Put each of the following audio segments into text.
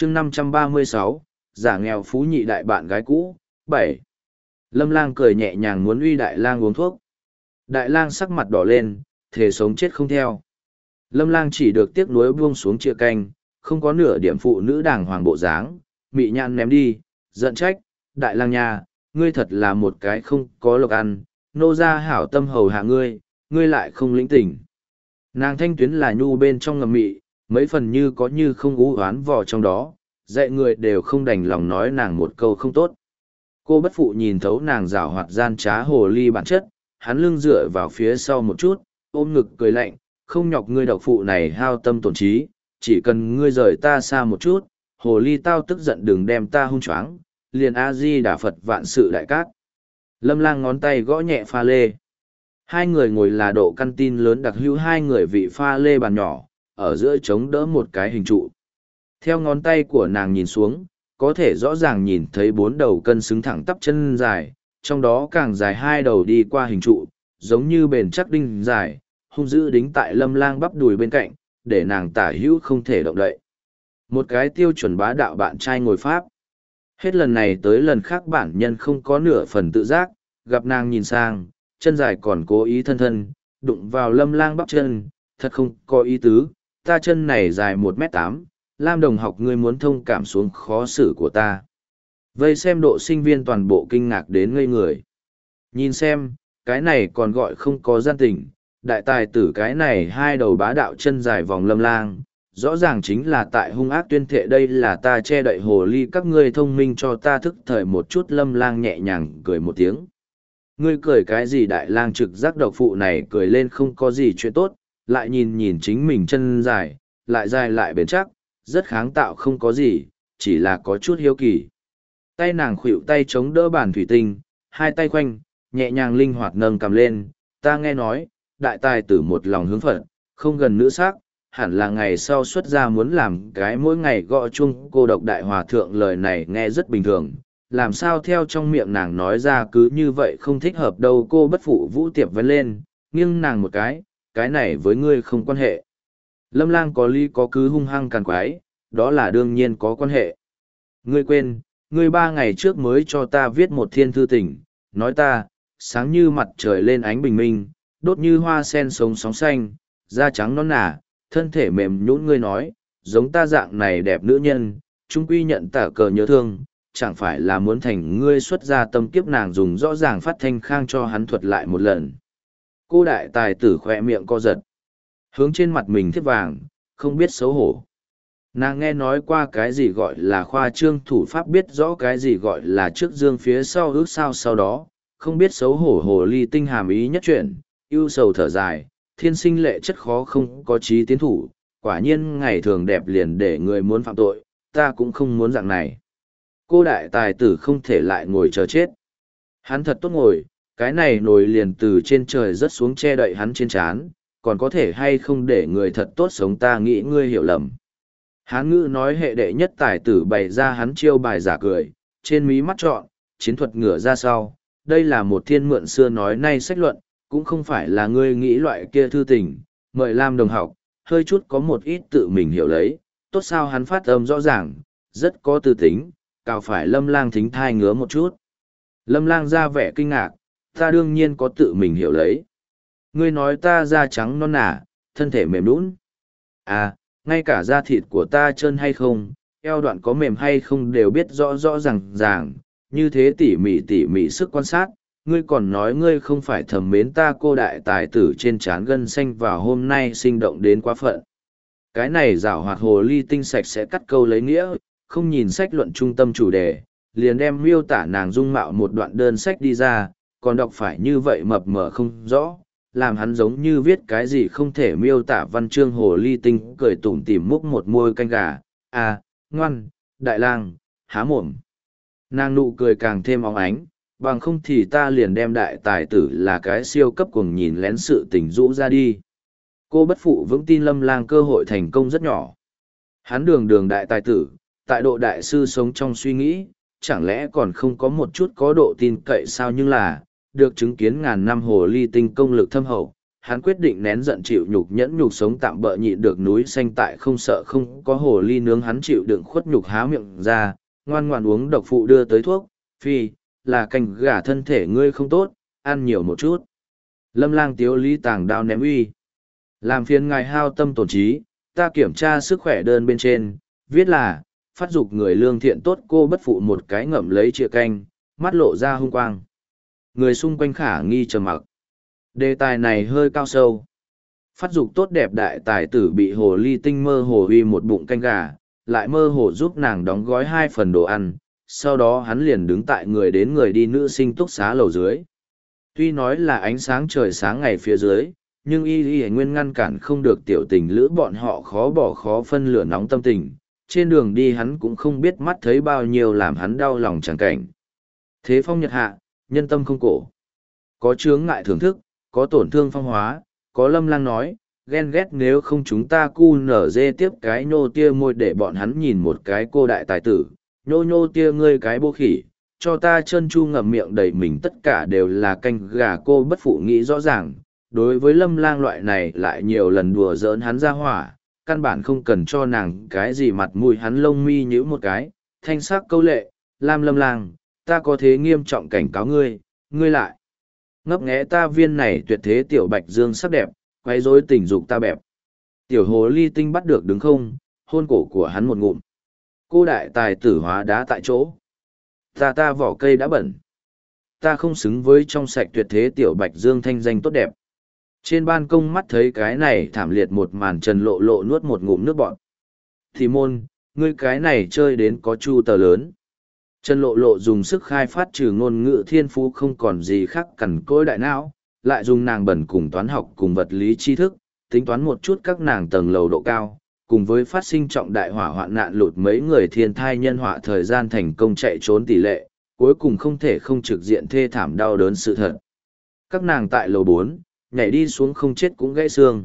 chương 536, giả nghèo phú nhị đại bạn gái cũ, 7. Lâm Lang cười nhẹ nhàng muốn uy Đại Lang uống thuốc. Đại Lang sắc mặt đỏ lên, thề sống chết không theo. Lâm Lang chỉ được tiếc nuối buông xuống chia canh, không có nửa điểm phụ nữ đàng hoàng bộ dáng, mị nhãn ném đi, giận trách, Đại Lang nha, ngươi thật là một cái không có lộc ăn, nô gia hảo tâm hầu hạ ngươi, ngươi lại không lĩnh tỉnh. Nàng thanh tuyến là nhu bên trong ngầm mị, mấy phần như có như không ú oán vò trong đó, dạy người đều không đành lòng nói nàng một câu không tốt. Cô bất phụ nhìn thấu nàng giảo hoạt gian trá hồ ly bản chất, hắn lưng dựa vào phía sau một chút, ôm ngực cười lạnh, không nhọc ngươi độc phụ này hao tâm tổn trí, chỉ cần ngươi rời ta xa một chút, hồ ly tao tức giận đừng đem ta hung choáng, liền A-di đà Phật vạn sự đại cát. Lâm Lang ngón tay gõ nhẹ pha lê. Hai người ngồi là độ căn tin lớn đặc hữu hai người vị pha lê bàn nhỏ, ở giữa chống đỡ một cái hình trụ. Theo ngón tay của nàng nhìn xuống, có thể rõ ràng nhìn thấy 4 đầu cân xứng thẳng tắp chân dài, trong đó càng dài 2 đầu đi qua hình trụ, giống như bền chắc đinh dài, hung dữ đính tại Lâm Lang bắp đùi bên cạnh, để nàng tả hữu không thể động đậy. Một cái tiêu chuẩn bá đạo bạn trai ngồi pháp. Hết lần này tới lần khác bản nhân không có nửa phần tự giác, gặp nàng nhìn sang, chân dài còn cố ý thân thân, đụng vào Lâm Lang bắp chân, thật không có ý tứ, ta chân này dài 1m8, Lam đồng học ngươi muốn thông cảm xuống khó xử của ta. Vây xem độ sinh viên toàn bộ kinh ngạc đến ngây người. Nhìn xem, cái này còn gọi không có gian tình, đại tài tử cái này 2 đầu bá đạo chân dài vòng Lâm Lang, rõ ràng chính là tại hung ác tuyên thệ đây là ta che đậy hồ ly các ngươi thông minh cho ta thức thời một chút. Lâm Lang nhẹ nhàng cười một tiếng. Ngươi cười cái gì? Đại Lang trực giác độc phụ này cười lên không có gì chuyện tốt, lại nhìn nhìn chính mình chân dài lại bền chắc, rất kháng tạo không có gì, chỉ là có chút hiếu kỳ. Tay nàng khuỵu tay chống đỡ bàn thủy tinh, hai tay khoanh, nhẹ nhàng linh hoạt nâng cầm lên, ta nghe nói, đại tài tử một lòng hướng Phật, không gần nữ sắc, hẳn là ngày sau xuất gia muốn làm cái mỗi ngày gõ chung cô độc đại hòa thượng. Lời này nghe rất bình thường, làm sao theo trong miệng nàng nói ra cứ như vậy không thích hợp đâu. Cô bất phụ Vũ Tiệp vấn lên, nghiêng nàng một cái này với ngươi không quan hệ. Lâm Lang có lý có cứ hung hăng càn quái, đó là đương nhiên có quan hệ. Ngươi quên, ngươi 3 ngày trước mới cho ta viết một thiên thư tình, nói ta, sáng như mặt trời lên ánh bình minh, đốt như hoa sen sống sóng xanh, da trắng nõn nà, thân thể mềm nhũn. Ngươi nói, giống ta dạng này đẹp nữ nhân, trung quy nhận tả cờ nhớ thương, chẳng phải là muốn thành ngươi xuất gia tâm kiếp. Nàng dùng rõ ràng phát thanh khang cho hắn thuật lại một lần. Cô đại tài tử khỏe miệng co giật, hướng trên mặt mình thiếp vàng, không biết xấu hổ. Nàng nghe nói qua cái gì gọi là khoa trương thủ pháp, biết rõ cái gì gọi là trước dương phía sau ước sao sau đó, không biết xấu hổ hồ ly tinh hàm ý nhất chuyển, ưu sầu thở dài, thiên sinh lệ chất khó không có trí tiến thủ, quả nhiên ngày thường đẹp liền để người muốn phạm tội, ta cũng không muốn dạng này. Cô đại tài tử không thể lại ngồi chờ chết. Hắn thật tốt ngồi, cái này nồi liền từ trên trời rớt xuống che đậy hắn trên trán, còn có thể hay không để người thật tốt sống, ta nghĩ ngươi hiểu lầm. Hán ngữ nói hệ đệ nhất tài tử bày ra hắn chiêu bài giả cười, trên mí mắt trọn, chiến thuật ngửa ra sau. Đây là một thiên mượn xưa nói nay sách luận, cũng không phải là ngươi nghĩ loại kia thư tình, mời Lam đồng học, hơi chút có một ít tự mình hiểu lấy, tốt sao? Hắn phát âm rõ ràng, rất có tư tính, cào phải Lâm Lang thính thai ngứa một chút. Lâm Lang ra vẻ kinh ngạc, ta đương nhiên có tự mình hiểu lấy. Ngươi nói ta da trắng non nả, thân thể mềm nhũn. À, ngay cả da thịt của ta trơn hay không, eo đoạn có mềm hay không đều biết rõ rõ ràng, như thế tỉ mỉ sức quan sát. Ngươi còn nói ngươi không phải thầm mến ta. Cô đại tài tử trên trán gân xanh vào hôm nay sinh động đến quá phận. Cái này giảo hoạt hồ ly tinh sạch sẽ cắt câu lấy nghĩa, không nhìn sách luận trung tâm chủ đề, liền đem miêu tả nàng dung mạo một đoạn đơn sách đi ra, còn đọc phải như vậy mập mờ không rõ, làm hắn giống như viết cái gì không thể miêu tả văn chương. Hồ ly tinh cười tủm tỉm múc một môi canh gà, à, ngoan, Đại Lang, há mồm. Nàng nụ cười càng thêm óng ánh, bằng không thì ta liền đem đại tài tử là cái siêu cấp cuồng nhìn lén sự tình rũ ra đi. Cô bất phụ vững tin Lâm Lang cơ hội thành công rất nhỏ. Hắn đường đại tài tử, tại độ đại sư sống trong suy nghĩ, chẳng lẽ còn không có một chút có độ tin cậy sao? Nhưng là, được chứng kiến ngàn năm hồ ly tinh công lực thâm hậu, hắn quyết định nén giận chịu nhục nhẫn nhục sống tạm bợ nhịn được núi xanh tại không sợ không có hồ ly nướng hắn chịu đựng khuất nhục há miệng ra, ngoan ngoan uống độc phụ đưa tới thuốc, phi, là canh gà thân thể ngươi không tốt, ăn nhiều một chút. Lâm Lang tiếu lý tàng đao ném uy. Làm phiền ngài hao tâm tổn trí, ta kiểm tra sức khỏe đơn bên trên, viết là, phát dục người lương thiện tốt cô bất phụ một cái ngậm lấy chĩa canh, mắt lộ ra hung quang. Người xung quanh khả nghi trầm mặc. Đề tài này hơi cao sâu. Phát dục tốt đẹp đại tài tử bị hồ ly tinh mơ hồ uy một bụng canh gà, lại mơ hồ giúp nàng đóng gói 2 phần đồ ăn, sau đó hắn liền đứng tại người đến người đi nữ sinh túc xá lầu dưới. Tuy nói là ánh sáng trời sáng ngày phía dưới, nhưng y nguyên ngăn cản không được tiểu tình lữ bọn họ khó bỏ khó phân lửa nóng tâm tình. Trên đường đi hắn cũng không biết mắt thấy bao nhiêu làm hắn đau lòng chẳng cảnh. Thế phong nhật hạ, nhân tâm không cổ. Có chướng ngại thưởng thức, có tổn thương phong hóa, có Lâm Lang nói, ghen ghét nếu không chúng ta cu nở dê tiếp cái nhô tia môi để bọn hắn nhìn một cái cô đại tài tử, nhô tia ngươi cái bô khỉ, cho ta chân chu ngậm miệng đầy mình tất cả đều là canh gà cô bất phụ nghĩ rõ ràng. Đối với Lâm Lang loại này lại nhiều lần đùa giỡn hắn ra hỏa, căn bản không cần cho nàng cái gì mặt mũi hắn lông mi nhíu một cái, thanh sắc câu lệ, Lam Lâm Lang, ta có thế nghiêm trọng cảnh cáo ngươi, ngươi lại. Ngấp nghé ta viên này tuyệt thế tiểu bạch dương sắc đẹp, quấy rối tình dục ta bẹp. Tiểu hồ ly tinh bắt được đứng không, hôn cổ của hắn một ngụm. Cô đại tài tử hóa đá tại chỗ. Ta vỏ cây đã bẩn. Ta không xứng với trong sạch tuyệt thế tiểu bạch dương thanh danh tốt đẹp. Trên ban công mắt thấy cái này thảm liệt một màn Trần Lộ Lộ nuốt một ngụm nước bọt. Thì môn, ngươi cái này chơi đến có chu tờ lớn. Trần Lộ Lộ dùng sức khai phát trừ ngôn ngữ thiên phú không còn gì khác cằn cỗi đại não, lại dùng nàng bẩn cùng toán học cùng vật lý tri thức, tính toán một chút các nàng tầng lầu độ cao, cùng với phát sinh trọng đại hỏa hoạn nạn lụt mấy người thiên thai nhân họa thời gian thành công chạy trốn tỷ lệ, cuối cùng không thể không trực diện thê thảm đau đớn sự thật. Các nàng tại lầu 4, nhảy đi xuống không chết cũng gãy xương.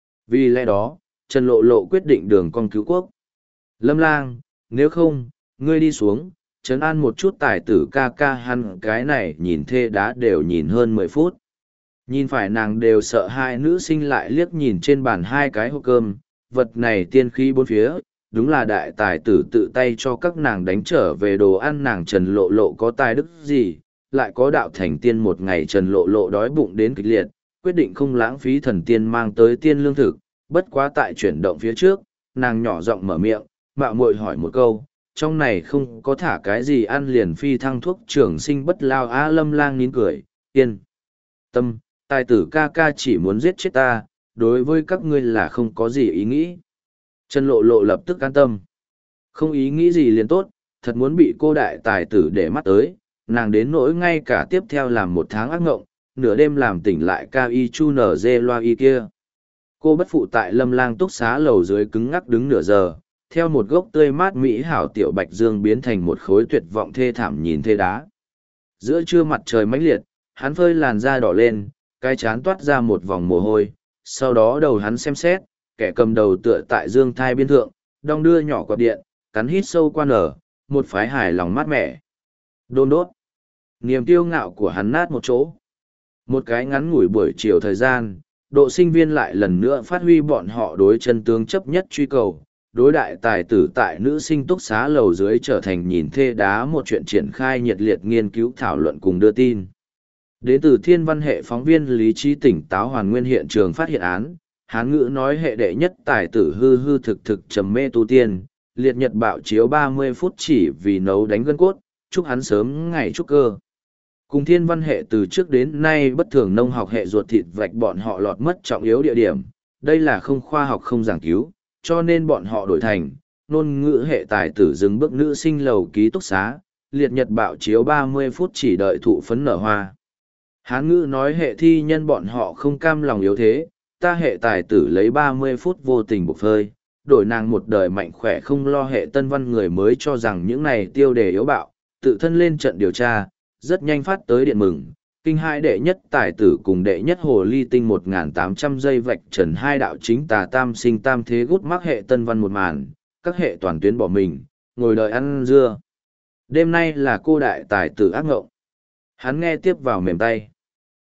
Vì lẽ đó, Trần Lộ Lộ quyết định đường con cứu quốc. Lâm Lang, nếu không, ngươi đi xuống, trấn an một chút tài tử ca ca hắn cái này nhìn thê đá đều nhìn hơn 10 phút. Nhìn phải nàng đều sợ hai nữ sinh lại liếc nhìn trên bàn 2 cái hộp cơm, vật này tiên khí bốn phía, đúng là đại tài tử tự tay cho các nàng đánh trở về đồ ăn nàng Trần Lộ Lộ có tài đức gì, lại có đạo thành tiên một ngày Trần Lộ Lộ đói bụng đến kịch liệt, quyết định không lãng phí thần tiên mang tới tiên lương thực, bất quá tại chuyển động phía trước, nàng nhỏ giọng mở miệng, mạo muội hỏi một câu, trong này không có thả cái gì ăn liền phi thăng thuốc trường sinh bất lao á. Lâm Lang nín cười, yên tâm, tài tử ca ca chỉ muốn giết chết ta, đối với các ngươi là không có gì ý nghĩ. Trần Lộ Lộ lập tức an tâm. Không ý nghĩ gì liền tốt, thật muốn bị cô đại tài tử để mắt tới, nàng đến nỗi ngay cả tiếp theo làm 1 tháng ác ngộng, nửa đêm làm tỉnh lại ca y chu nở dê loa y kia. Cô bất phụ tại Lâm Lang túc xá lầu dưới cứng ngắc đứng nửa giờ, theo một gốc tươi mát mỹ hảo tiểu bạch dương biến thành một khối tuyệt vọng thê thảm nhìn thê đá. Giữa trưa mặt trời mãnh liệt, hắn phơi làn da đỏ lên, cái chán toát ra một vòng mồ hôi, sau đó đầu hắn xem xét, kẻ cầm đầu tựa tại dương thai biên thượng, đong đưa nhỏ quạt điện, cắn hít sâu qua nở, một phái hài lòng mát mẻ. Đôn đốt. Niềm kiêu ngạo của hắn nát một chỗ. Một cái ngắn ngủi buổi chiều thời gian, độ sinh viên lại lần nữa phát huy bọn họ đối chân tướng chấp nhất truy cầu, đối đại tài tử tại nữ sinh túc xá lầu dưới trở thành nhìn thê đá một chuyện triển khai nhiệt liệt nghiên cứu thảo luận cùng đưa tin. Đến từ thiên văn hệ phóng viên lý trí tỉnh táo hoàn nguyên hiện trường phát hiện án, Hán ngữ nói hệ đệ nhất tài tử hư hư thực thực trầm mê tu tiên, liệt nhật bạo chiếu 30 phút chỉ vì nấu đánh gân cốt, chúc hắn sớm ngày chúc cơ. Cùng thiên văn hệ từ trước đến nay bất thường nông học hệ ruột thịt vạch bọn họ lọt mất trọng yếu địa điểm, đây là không khoa học không giảng cứu, cho nên bọn họ đổi thành, ngôn ngữ hệ tài tử dừng bước nữ sinh lầu ký túc xá, liệt nhật bạo chiếu 30 phút chỉ đợi thụ phấn nở hoa. Hán ngữ nói hệ thi nhân bọn họ không cam lòng yếu thế, ta hệ tài tử lấy 30 phút vô tình buộc phơi, đổi nàng một đời mạnh khỏe không lo hệ tân văn người mới cho rằng những này tiêu đề yếu bạo, tự thân lên trận điều tra, rất nhanh phát tới điện mừng. Kinh hai đệ nhất tài tử cùng đệ nhất hồ ly tinh 1.800 giây vạch trần 2 đạo chính tà tam sinh tam thế gút mắc hệ tân văn một màn, các hệ toàn tuyến bỏ mình, ngồi đợi ăn dưa. Đêm nay là cô đại tài tử ác ngộng. Hắn nghe tiếp vào mềm tay.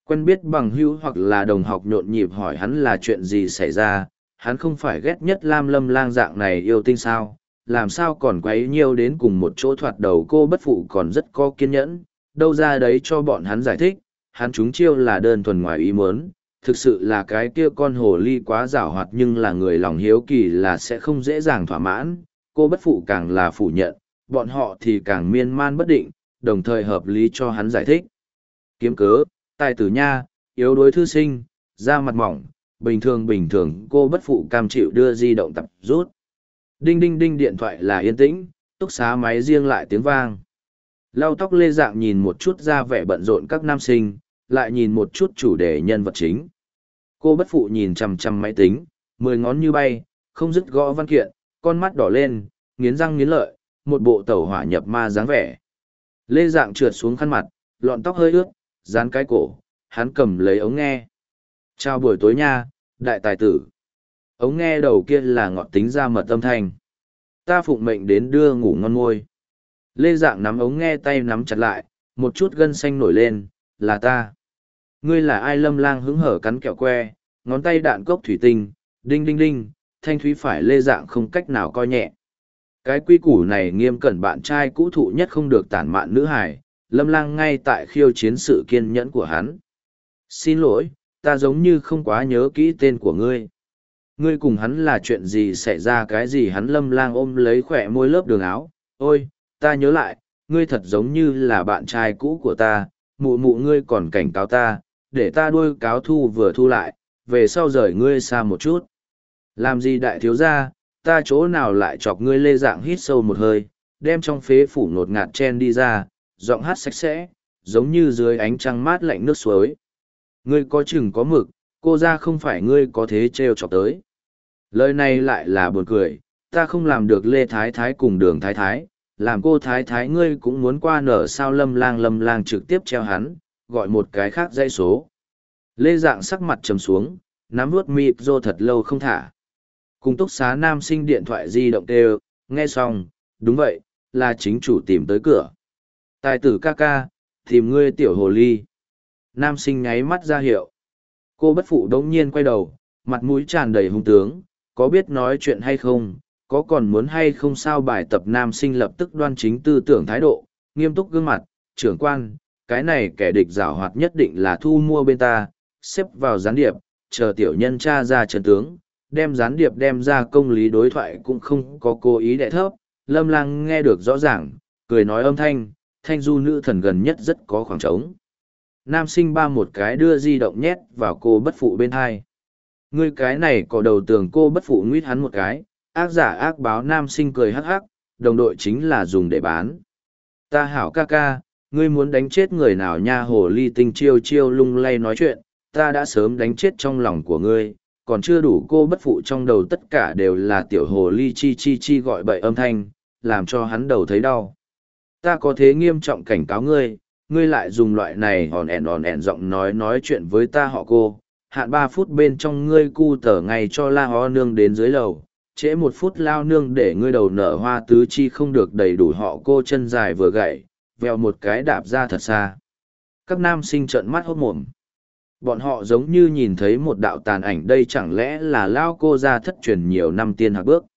Quen biết bằng hữu hoặc là đồng học nhộn nhịp hỏi hắn là chuyện gì xảy ra, hắn không phải ghét nhất Lam Lâm Lang dạng này yêu tinh sao, làm sao còn quấy nhiêu đến cùng một chỗ thoạt đầu cô bất phụ còn rất có kiên nhẫn, đâu ra đấy cho bọn hắn giải thích, hắn chúng chiêu là đơn thuần ngoài ý muốn, thực sự là cái kia con hồ ly quá giảo hoạt nhưng là người lòng hiếu kỳ là sẽ không dễ dàng thỏa mãn, cô bất phụ càng là phủ nhận, bọn họ thì càng miên man bất định, đồng thời hợp lý cho hắn giải thích. Kiếm cớ, tài tử nha, yếu đuối thư sinh, da mặt mỏng, bình thường cô bất phụ cam chịu đưa di động tập rút. Đinh đinh đinh điện thoại là yên tĩnh, túc xá máy riêng lại tiếng vang. Lau tóc Lê Dạng nhìn một chút ra vẻ bận rộn các nam sinh, lại nhìn một chút chủ đề nhân vật chính. Cô bất phụ nhìn chằm chằm máy tính, 10 ngón như bay, không dứt gõ văn kiện, con mắt đỏ lên, nghiến răng nghiến lợi, một bộ tẩu hỏa nhập ma dáng vẻ. Lê Dạng trượt xuống khăn mặt, lọn tóc hơi ướt, dán cái cổ, hắn cầm lấy ống nghe. Chào buổi tối nha, đại tài tử. Ống nghe đầu kia là ngọt tính ra mật âm thanh. Ta phụng mệnh đến đưa ngủ ngon ngôi. Lê Dạng nắm ống nghe tay nắm chặt lại, một chút gân xanh nổi lên, là ta. Ngươi là ai? Lâm Lang hứng hở cắn kẹo que, ngón tay đạn cốc thủy tinh, đinh đinh đinh, thanh thúy phải Lê Dạng không cách nào coi nhẹ. Cái quy củ này nghiêm cẩn bạn trai cũ thụ nhất không được tản mạn nữ hài, Lâm Lang ngay tại khiêu chiến sự kiên nhẫn của hắn. Xin lỗi, ta giống như không quá nhớ kỹ tên của ngươi. Ngươi cùng hắn là chuyện gì xảy ra cái gì? Hắn Lâm Lang ôm lấy khỏe môi lớp đường áo. Ôi, ta nhớ lại, ngươi thật giống như là bạn trai cũ của ta, mụ mụ ngươi còn cảnh cáo ta, để ta đuôi cáo thu vừa thu lại, về sau rời ngươi xa một chút. Làm gì đại thiếu gia, ta chỗ nào lại chọc ngươi? Lê Dạng hít sâu một hơi, đem trong phế phủ ngột ngạt chen đi ra, giọng hát sạch sẽ, giống như dưới ánh trăng mát lạnh nước suối. Ngươi có chừng có mực, cô ra không phải ngươi có thế trêu chọc tới. Lời này lại là buồn cười, ta không làm được Lê Thái Thái cùng Đường Thái Thái, làm cô Thái Thái ngươi cũng muốn qua nở sao? Lâm Lang trực tiếp treo hắn, gọi một cái khác dãy số. Lê Dạng sắc mặt trầm xuống, nắm vuốt mịt rô thật lâu không thả. Cùng túc xá nam sinh điện thoại di động kêu, nghe xong, đúng vậy, là chính chủ tìm tới cửa. Tài tử ca ca, tìm ngươi tiểu hồ ly. Nam sinh nháy mắt ra hiệu. Cô bất phụ đống nhiên quay đầu, mặt mũi tràn đầy hung tướng, có biết nói chuyện hay không, có còn muốn hay không? Sao? Bài tập nam sinh lập tức đoan chính tư tưởng thái độ, nghiêm túc gương mặt, trưởng quan, cái này kẻ địch giảo hoạt nhất định là thu mua bên ta, xếp vào gián điệp, chờ tiểu nhân tra ra trận tướng, đem gián điệp đem ra công lý. Đối thoại cũng không có cố ý đẻ thấp, Lâm Lang nghe được rõ ràng, cười nói âm thanh, thanh du nữ thần gần nhất rất có khoảng trống. Nam sinh ba một cái đưa di động nhét vào cô bất phụ bên hai. Ngươi cái này có đầu tường. Cô bất phụ nguyết hắn một cái, ác giả ác báo. Nam sinh cười hắc hắc, đồng đội chính là dùng để bán. Ta hảo ca ca, ngươi muốn đánh chết người nào nha? Hồ ly tinh chiêu chiêu lung lay nói chuyện, ta đã sớm đánh chết trong lòng của ngươi, còn chưa đủ. Cô bất phụ trong đầu tất cả đều là tiểu hồ ly chi chi chi gọi bậy âm thanh, làm cho hắn đầu thấy đau. Ta có thế nghiêm trọng cảnh cáo ngươi, ngươi lại dùng loại này hòn ẻn giọng nói chuyện với ta họ cô, hạn 3 phút bên trong ngươi cu tở ngay cho la ho nương đến dưới lầu, trễ 1 phút lao nương để ngươi đầu nở hoa tứ chi không được đầy đủ họ cô. Chân dài vừa gậy, vèo một cái đạp ra thật xa. Các nam sinh trợn mắt hốt mồm. Bọn họ giống như nhìn thấy một đạo tàn ảnh, đây chẳng lẽ là lao cô ra thất truyền nhiều năm tiên hạc bước.